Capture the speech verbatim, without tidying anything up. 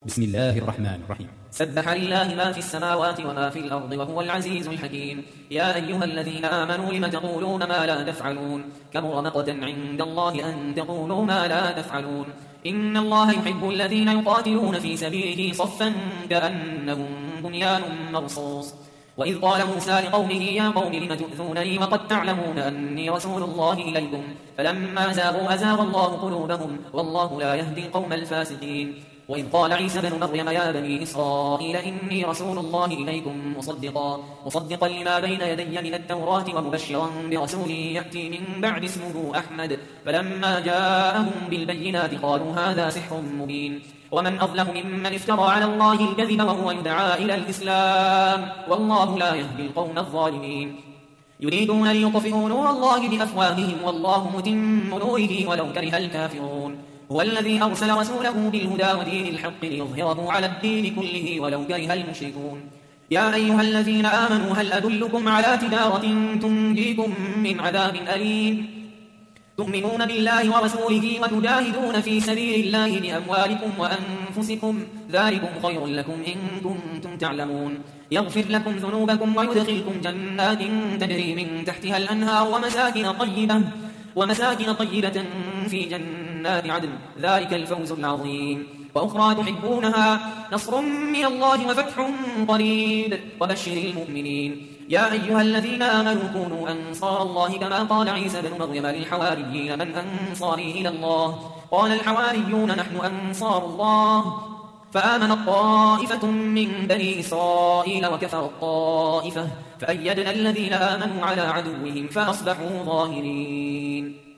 بسم الله الرحمن الرحيم. سبح لله ما في السماوات وما في الأرض وهو العزيز الحكيم. يا أيها الذين آمنوا لم تقولون ما لا تفعلون كبر مقتا عند الله أن تقولوا ما لا تفعلون. إن الله يحب الذين يقاتلون في سبيله صفا كأنهم بنيان مرصوص. وإذ قال موسى لقومه يا قوم لم تؤذونني وقد تعلمون أني رسول الله إليكم فلما زاغوا أزاغ الله قلوبهم والله لا يهدي القوم الفاسقين. وإذ قال عيسى بن مريم يا بني إسرائيل إني رسول الله إليكم مصدقا, مصدقا لما بين يدي من التوراة ومبشرا برسول يأتي من بعد اسمه أحمد. فلما جاءهم بالبينات قالوا هذا سحر مبين. ومن أظلم ممن افترى على الله الكذب وهو يدعى إلى الإسلام والله لا يهدي القوم الظالمين. يريدون ليطفئوا نور الله بأفواههم والله متم نوره ولو كره الكافرون. هو الذي أرسل رسوله بالهدى ودين الحق ليظهره على الدين كله ولو كره المشركون. يا أيها الذين آمنوا هل أدلكم على تجارة تنجيكم من عذاب أليم تؤمنون بالله ورسوله وتجاهدون في سبيل الله بأموالكم وأنفسكم ذلكم خير لكم إن كنتم تعلمون. يغفر لكم ذنوبكم ويدخلكم جنات تجري من تحتها الأنهار ومساكن طيبة ومساكن طيبة في جنات عدن ذلك الفوز العظيم. وأخرى تحبونها نصر من الله وفتح قريب وبشر المؤمنين. يا أيها الذين آمنوا كونوا أنصار الله كما قال عيسى بن مريم للحواريين من أنصاري إلى الله قال الحواريون نحن أنصار الله. فآمن طائفة من بني إسرائيل وكفر الطائفة فأيدنا الذين آمنوا على عدوهم فأصبحوا ظاهرين.